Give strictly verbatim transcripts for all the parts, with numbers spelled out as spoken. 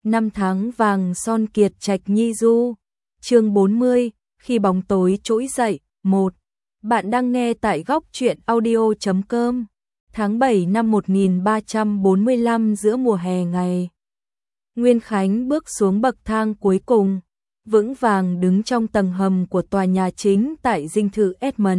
Năm tháng vàng son kiệt trạch nhi du. Chương bốn mươi, khi bóng tối trỗi dậy. một. Bạn đang nghe tại góc truyện audio chấm com. Tháng bảy năm một nghìn ba trăm bốn mươi lăm, giữa mùa hè ngày. Nguyên Khánh bước xuống bậc thang cuối cùng, vững vàng đứng trong tầng hầm của tòa nhà chính tại dinh thự Edmund.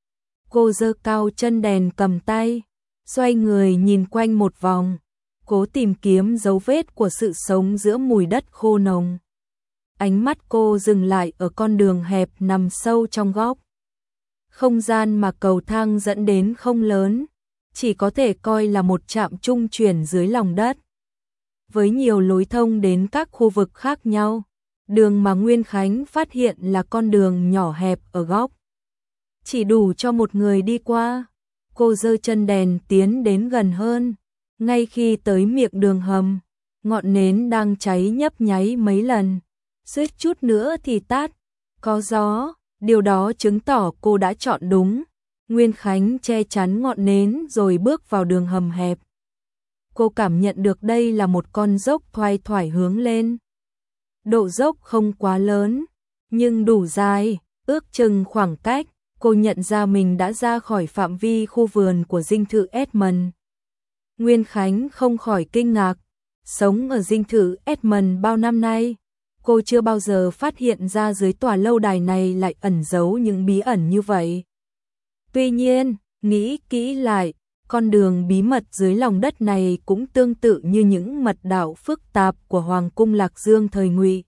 Cô giơ cao chân đèn cầm tay, xoay người nhìn quanh một vòng, cố tìm kiếm dấu vết của sự sống giữa mùi đất khô nồng. Ánh mắt cô dừng lại ở con đường hẹp nằm sâu trong góc. Không gian mà cầu thang dẫn đến không lớn, chỉ có thể coi là một trạm trung chuyển dưới lòng đất. Với nhiều lối thông đến các khu vực khác nhau, đường mà Nguyên Khánh phát hiện là con đường nhỏ hẹp ở góc, chỉ đủ cho một người đi qua. Cô giơ chân đèn tiến đến gần hơn. Ngay khi tới miệng đường hầm, ngọn nến đang cháy nhấp nháy mấy lần, suýt chút nữa thì tắt. Có gió, điều đó chứng tỏ cô đã chọn đúng. Nguyên Khánh che chắn ngọn nến rồi bước vào đường hầm hẹp. Cô cảm nhận được đây là một con dốc thoai thoải hướng lên. Độ dốc không quá lớn, nhưng đủ dài, ước chừng khoảng cách. Cô nhận ra mình đã ra khỏi phạm vi khu vườn của dinh thự Edmund. Nguyên Khánh không khỏi kinh ngạc. Sống ở dinh thự Edmund bao năm nay, cô chưa bao giờ phát hiện ra dưới tòa lâu đài này lại ẩn giấu những bí ẩn như vậy. Tuy nhiên, nghĩ kỹ lại, con đường bí mật dưới lòng đất này cũng tương tự như những mật đạo phức tạp của Hoàng cung Lạc Dương thời Ngụy.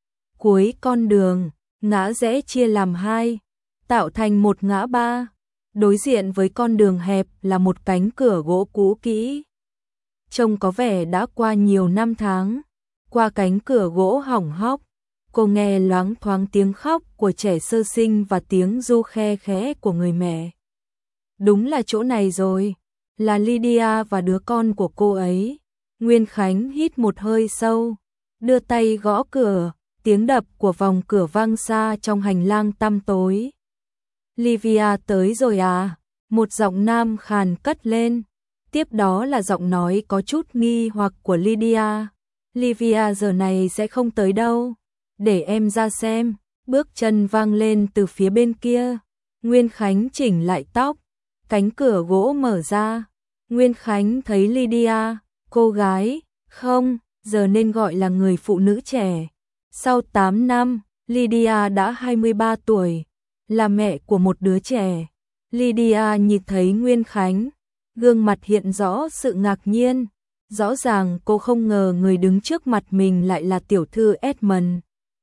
Cuối con đường, ngã rẽ chia làm hai, tạo thành một ngã ba. Đối diện với con đường hẹp là một cánh cửa gỗ cũ kỹ, trông có vẻ đã qua nhiều năm tháng. Qua cánh cửa gỗ hỏng hóc, cô nghe loáng thoáng tiếng khóc của trẻ sơ sinh và tiếng ru khe khẽ của người mẹ. Đúng là chỗ này rồi, là Lydia và đứa con của cô ấy. Nguyên Khánh hít một hơi sâu, đưa tay gõ cửa, tiếng đập của vòng cửa vang xa trong hành lang tăm tối. Livia tới rồi à? Một giọng nam khàn cất lên. Tiếp đó là giọng nói có chút nghi hoặc của Lydia. Livia giờ này sẽ không tới đâu. Để em ra xem. Bước chân vang lên từ phía bên kia. Nguyên Khánh chỉnh lại tóc. Cánh cửa gỗ mở ra. Nguyên Khánh thấy Lydia, cô gái, không, giờ nên gọi là người phụ nữ trẻ. Sau tám năm, Lydia đã hai mươi ba tuổi. Là mẹ của một đứa trẻ. Lydia nhìn thấy Nguyên Khánh, gương mặt hiện rõ sự ngạc nhiên. Rõ ràng cô không ngờ người đứng trước mặt mình lại là tiểu thư Edmund.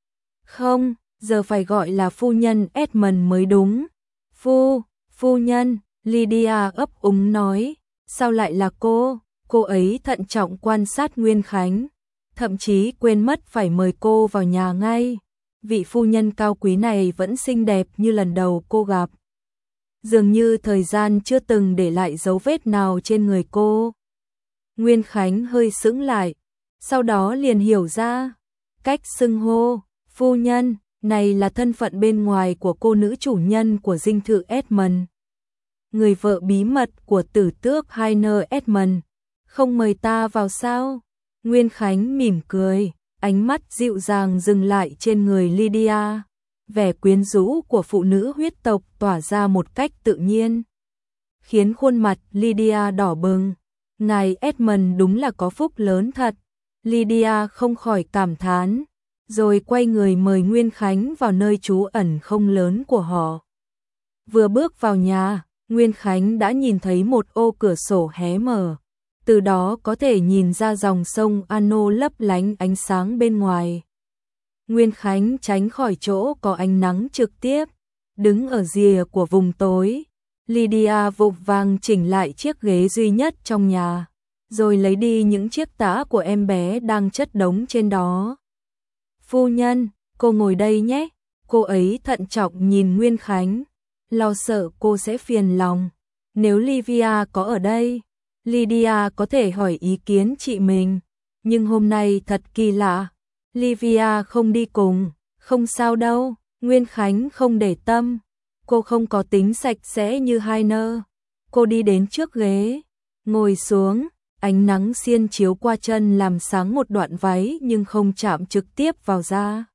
Không, giờ phải gọi là phu nhân Edmund mới đúng. Phu, phu nhân, Lydia ấp úng nói. Sao lại là cô? Cô ấy thận trọng quan sát Nguyên Khánh, thậm chí quên mất phải mời cô vào nhà ngay. Vị phu nhân cao quý này vẫn xinh đẹp như lần đầu cô gặp. Dường như thời gian chưa từng để lại dấu vết nào trên người cô. Nguyên Khánh hơi sững lại, sau đó liền hiểu ra. Cách xưng hô, phu nhân, này là thân phận bên ngoài của cô nữ chủ nhân của dinh thự Edmund. Người vợ bí mật của tử tước Heiner Edmund. Không mời ta vào sao? Nguyên Khánh mỉm cười. Ánh mắt dịu dàng dừng lại trên người Lydia. Vẻ quyến rũ của phụ nữ huyết tộc tỏa ra một cách tự nhiên, khiến khuôn mặt Lydia đỏ bừng. Ngài Edmund đúng là có phúc lớn thật. Lydia không khỏi cảm thán, rồi quay người mời Nguyên Khánh vào nơi trú ẩn không lớn của họ. Vừa bước vào nhà, Nguyên Khánh đã nhìn thấy một ô cửa sổ hé mở. Từ đó có thể nhìn ra dòng sông Ano lấp lánh ánh sáng bên ngoài. Nguyên Khánh tránh khỏi chỗ có ánh nắng trực tiếp, đứng ở rìa của vùng tối. Lydia vội vàng chỉnh lại chiếc ghế duy nhất trong nhà, rồi lấy đi những chiếc tã của em bé đang chất đống trên đó. Phu nhân, cô ngồi đây nhé. Cô ấy thận trọng nhìn Nguyên Khánh, lo sợ cô sẽ phiền lòng. Nếu Livia có ở đây, Lydia có thể hỏi ý kiến chị mình, nhưng hôm nay thật kỳ lạ. Livia không đi cùng. Không sao đâu, Nguyên Khánh không để tâm. Cô không có tính sạch sẽ như Heiner. Cô đi đến trước ghế, ngồi xuống, Ánh nắng xiên chiếu qua chân làm sáng một đoạn váy nhưng không chạm trực tiếp vào da.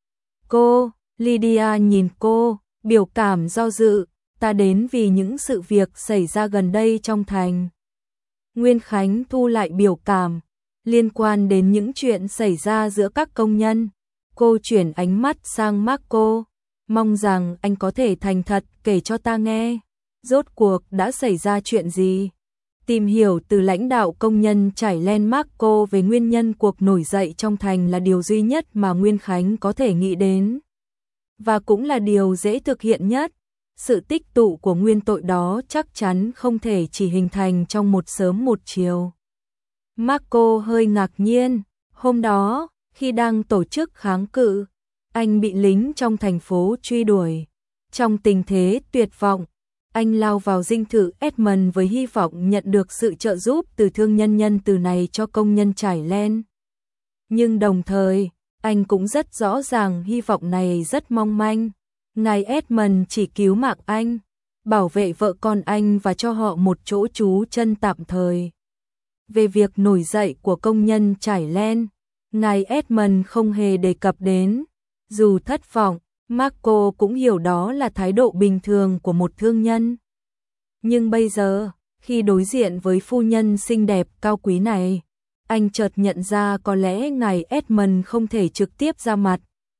Cô, Lydia nhìn cô, biểu cảm do dự, ta đến vì những sự việc xảy ra gần đây trong thành. Nguyên Khánh thu lại biểu cảm, liên quan đến những chuyện xảy ra giữa các công nhân. Cô chuyển ánh mắt sang Marco, mong rằng anh có thể thành thật kể cho ta nghe. Rốt cuộc đã xảy ra chuyện gì? Tìm hiểu từ lãnh đạo công nhân trải len Marco về nguyên nhân cuộc nổi dậy trong thành là điều duy nhất mà Nguyên Khánh có thể nghĩ đến. Và cũng là điều dễ thực hiện nhất. Sự tích tụ của nguyên tội đó chắc chắn không thể chỉ hình thành trong một sớm một chiều. Marco hơi ngạc nhiên. Hôm đó, khi đang tổ chức kháng cự, anh bị lính trong thành phố truy đuổi. Trong tình thế tuyệt vọng, anh lao vào dinh thự Edmund với hy vọng nhận được sự trợ giúp từ thương nhân nhân từ này cho công nhân trải len. Nhưng đồng thời, anh cũng rất rõ ràng hy vọng này rất mong manh. Ngài Edmund chỉ cứu mạng anh, bảo vệ vợ con anh và cho họ một chỗ trú chân tạm thời. Về việc nổi dậy của công nhân trải len, ngài Edmund không hề đề cập đến. Dù thất vọng, Marco cũng hiểu đó là thái độ bình thường của một thương nhân. Nhưng bây giờ, khi đối diện với phu nhân xinh đẹp cao quý này, anh chợt nhận ra có lẽ ngài Edmund không thể trực tiếp ra mặt.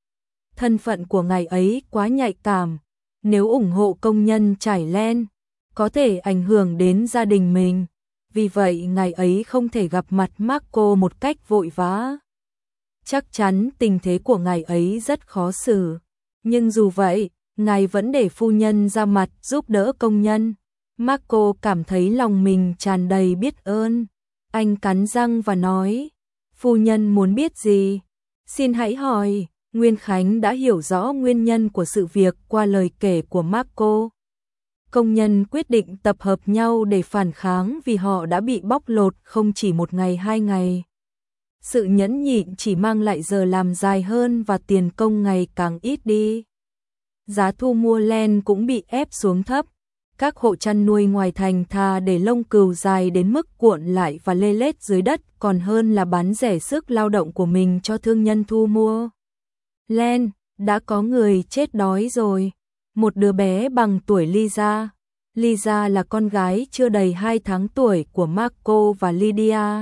Thân phận của ngài ấy quá nhạy cảm, nếu ủng hộ công nhân trải len, có thể ảnh hưởng đến gia đình mình. Vì vậy ngài ấy không thể gặp mặt Marco một cách vội vã. Chắc chắn tình thế của ngài ấy rất khó xử. Nhưng dù vậy, ngài vẫn để phu nhân ra mặt giúp đỡ công nhân. Marco cảm thấy lòng mình tràn đầy biết ơn. Anh cắn răng và nói, phu nhân muốn biết gì? Xin hãy hỏi. Nguyên Khánh đã hiểu rõ nguyên nhân của sự việc qua lời kể của Marco. Công nhân quyết định tập hợp nhau để phản kháng vì họ đã bị bóc lột không chỉ một ngày hai ngày. Sự nhẫn nhịn chỉ mang lại giờ làm dài hơn và tiền công ngày càng ít đi. Giá thu mua len cũng bị ép xuống thấp. Các hộ chăn nuôi ngoài thành thà để lông cừu dài đến mức cuộn lại và lê lết dưới đất còn hơn là bán rẻ sức lao động của mình cho thương nhân thu mua len. Đã có người chết đói rồi. Một đứa bé bằng tuổi Lisa. Lisa là con gái chưa đầy hai tháng tuổi của Marco và Lydia.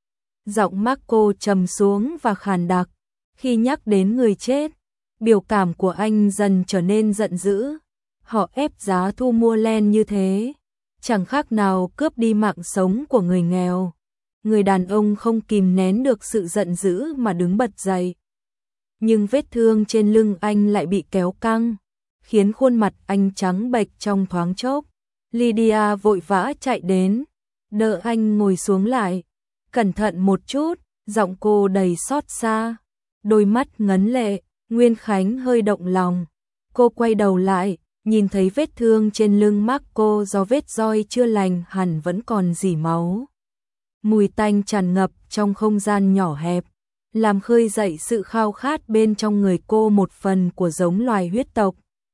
Giọng Marco trầm xuống và khàn đặc. Khi nhắc đến người chết, biểu cảm của anh dần trở nên giận dữ. Họ ép giá thu mua len như thế, chẳng khác nào cướp đi mạng sống của người nghèo. Người đàn ông không kìm nén được sự giận dữ mà đứng bật dậy. Nhưng vết thương trên lưng anh lại bị kéo căng, khiến khuôn mặt anh trắng bệch trong thoáng chốc. Lydia vội vã chạy đến, đỡ anh ngồi xuống lại. Cẩn thận một chút, giọng cô đầy xót xa, đôi mắt ngấn lệ. Nguyên Khánh hơi động lòng. Cô quay đầu lại, nhìn thấy vết thương trên lưng Marco do vết roi chưa lành hẳn vẫn còn rỉ máu. Mùi tanh tràn ngập trong không gian nhỏ hẹp, làm khơi dậy sự khao khát bên trong người cô một phần của giống loài huyết tộc.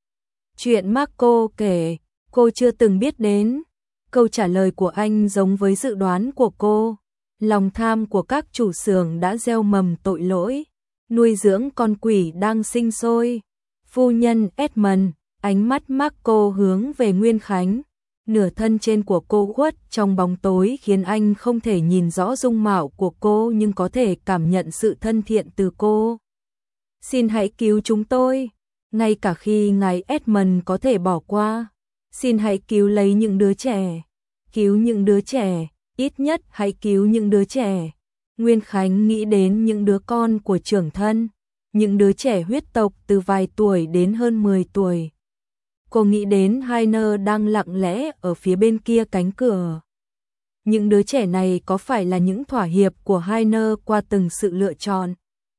Chuyện Marco kể, cô chưa từng biết đến. Câu trả lời của anh giống với dự đoán của cô. Lòng tham của các chủ xưởng đã gieo mầm tội lỗi, nuôi dưỡng con quỷ đang sinh sôi. Phu nhân Edmund, ánh mắt Marco hướng về Nguyên Khánh. Nửa thân trên của cô khuất trong bóng tối khiến anh không thể nhìn rõ dung mạo của cô nhưng có thể cảm nhận sự thân thiện từ cô. Xin hãy cứu chúng tôi, ngay cả khi ngài Edmund có thể bỏ qua. Xin hãy cứu lấy những đứa trẻ, cứu những đứa trẻ, ít nhất hãy cứu những đứa trẻ. Nguyên Khánh nghĩ đến những đứa con của trưởng thân, những đứa trẻ huyết tộc từ vài tuổi đến hơn mười tuổi. Cô nghĩ đến Heiner đang lặng lẽ ở phía bên kia cánh cửa. Những đứa trẻ này có phải là những thỏa hiệp của Heiner qua từng sự lựa chọn?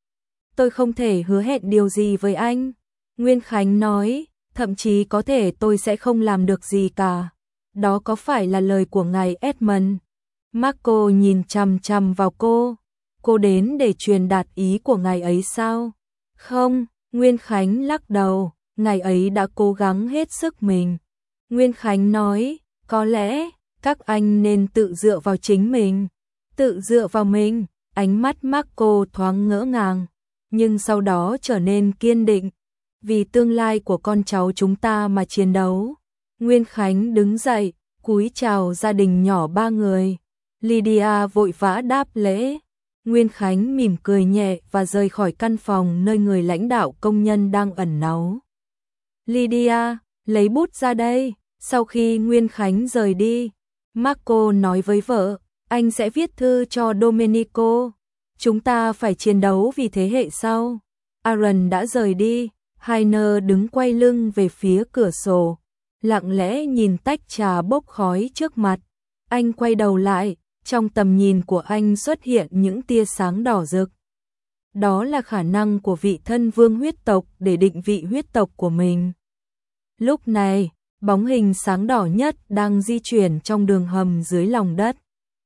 Tôi không thể hứa hẹn điều gì với anh, Nguyên Khánh nói, thậm chí có thể tôi sẽ không làm được gì cả. Đó có phải là lời của ngài Edmund? Marco nhìn chằm chằm vào cô. Cô đến để truyền đạt ý của ngài ấy sao? Không, Nguyên Khánh lắc đầu, ngài ấy đã cố gắng hết sức mình. Nguyên Khánh nói, có lẽ các anh nên tự dựa vào chính mình. Tự dựa vào mình, ánh mắt Marco thoáng ngỡ ngàng, nhưng sau đó trở nên kiên định. Vì tương lai của con cháu chúng ta mà chiến đấu. Nguyên Khánh đứng dậy, cúi chào gia đình nhỏ ba người. Lydia vội vã đáp lễ. Nguyên Khánh mỉm cười nhẹ và rời khỏi căn phòng nơi người lãnh đạo công nhân đang ẩn náu. Lydia, lấy bút ra đây. Sau khi Nguyên Khánh rời đi, Marco nói với vợ, anh sẽ viết thư cho Domenico. Chúng ta phải chiến đấu vì thế hệ sau. Aaron đã rời đi, Heiner đứng quay lưng về phía cửa sổ, lặng lẽ nhìn tách trà bốc khói trước mặt. Anh quay đầu lại, trong tầm nhìn của anh xuất hiện những tia sáng đỏ rực. Đó là khả năng của vị thân vương huyết tộc để định vị huyết tộc của mình. Lúc này, bóng hình sáng đỏ nhất đang di chuyển trong đường hầm dưới lòng đất.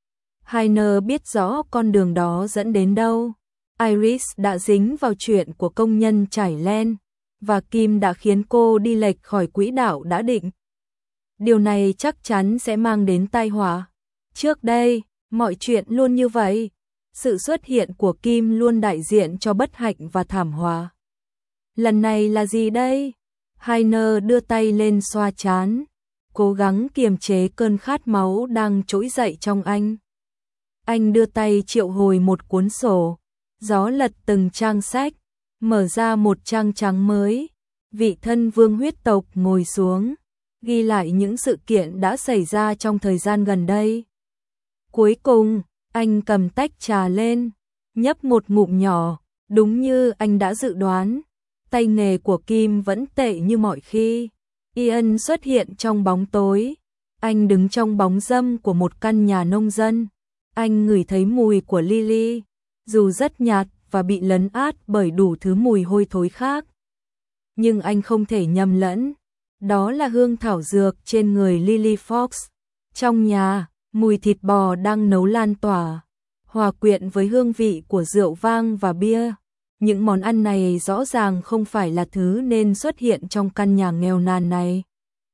Heiner biết rõ con đường đó dẫn đến đâu. Iris đã dính vào chuyện của công nhân trải len, và Kim đã khiến cô đi lệch khỏi quỹ đạo đã định. Điều này chắc chắn sẽ mang đến tai họa. Trước đây, mọi chuyện luôn như vậy. Sự xuất hiện của Kim luôn đại diện cho bất hạnh và thảm họa. Lần này là gì đây? Heiner đưa tay lên xoa trán, cố gắng kiềm chế cơn khát máu đang trỗi dậy trong anh. Anh đưa tay triệu hồi một cuốn sổ, gió lật từng trang sách, mở ra một trang trắng mới. Vị thân vương huyết tộc ngồi xuống, ghi lại những sự kiện đã xảy ra trong thời gian gần đây. Cuối cùng, anh cầm tách trà lên, nhấp một ngụm nhỏ, đúng như anh đã dự đoán. Tay nghề của Kim vẫn tệ như mọi khi. Ian xuất hiện trong bóng tối. Anh đứng trong bóng râm của một căn nhà nông dân. Anh ngửi thấy mùi của Lily, dù rất nhạt và bị lấn át bởi đủ thứ mùi hôi thối khác. Nhưng anh không thể nhầm lẫn. Đó là hương thảo dược trên người Lily Fox. Trong nhà, mùi thịt bò đang nấu lan tỏa, hòa quyện với hương vị của rượu vang và bia. Những món ăn này rõ ràng không phải là thứ nên xuất hiện trong căn nhà nghèo nàn này.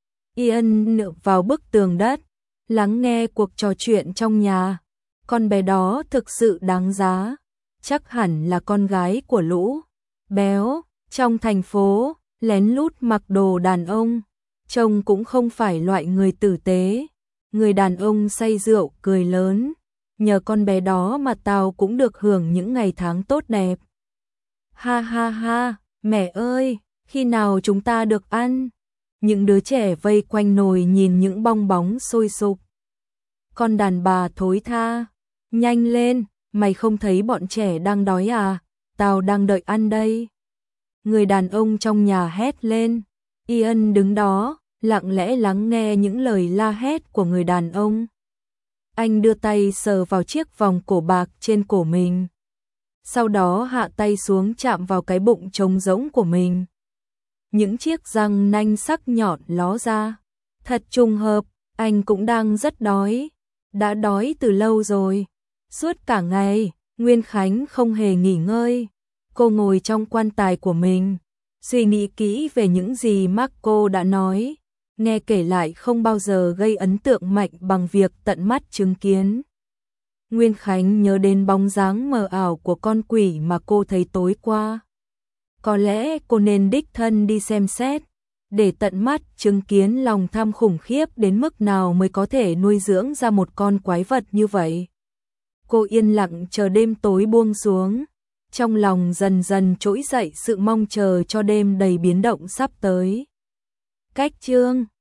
Ian dựa vào bức tường đất, lắng nghe cuộc trò chuyện trong nhà. Con bé đó thực sự đáng giá. Chắc hẳn là con gái của lũ béo trong thành phố, lén lút mặc đồ đàn ông. Trông cũng không phải loại người tử tế. Người đàn ông say rượu cười lớn. Nhờ con bé đó mà tao cũng được hưởng những ngày tháng tốt đẹp. Ha ha ha, mẹ ơi, khi nào chúng ta được ăn? Những đứa trẻ vây quanh nồi nhìn những bong bóng sôi sục. Con đàn bà thối tha, nhanh lên, mày không thấy bọn trẻ đang đói à? Tao đang đợi ăn đây. Người đàn ông trong nhà hét lên. Ian đứng đó, lặng lẽ lắng nghe những lời la hét của người đàn ông. Anh đưa tay sờ vào chiếc vòng cổ bạc trên cổ mình. Sau đó hạ tay xuống chạm vào cái bụng trống rỗng của mình. Những chiếc răng nanh sắc nhọn ló ra. Thật trùng hợp, anh cũng đang rất đói. Đã đói từ lâu rồi. Suốt cả ngày, Nguyên Khánh không hề nghỉ ngơi. Cô ngồi trong quan tài của mình, suy nghĩ kỹ về những gì Marco đã nói. Nghe kể lại không bao giờ gây ấn tượng mạnh bằng việc tận mắt chứng kiến. Nguyên Khánh nhớ đến bóng dáng mờ ảo của con quỷ mà cô thấy tối qua. Có lẽ cô nên đích thân đi xem xét, để tận mắt chứng kiến lòng tham khủng khiếp đến mức nào mới có thể nuôi dưỡng ra một con quái vật như vậy. Cô yên lặng chờ đêm tối buông xuống, trong lòng dần dần trỗi dậy sự mong chờ cho đêm đầy biến động sắp tới. Cách chương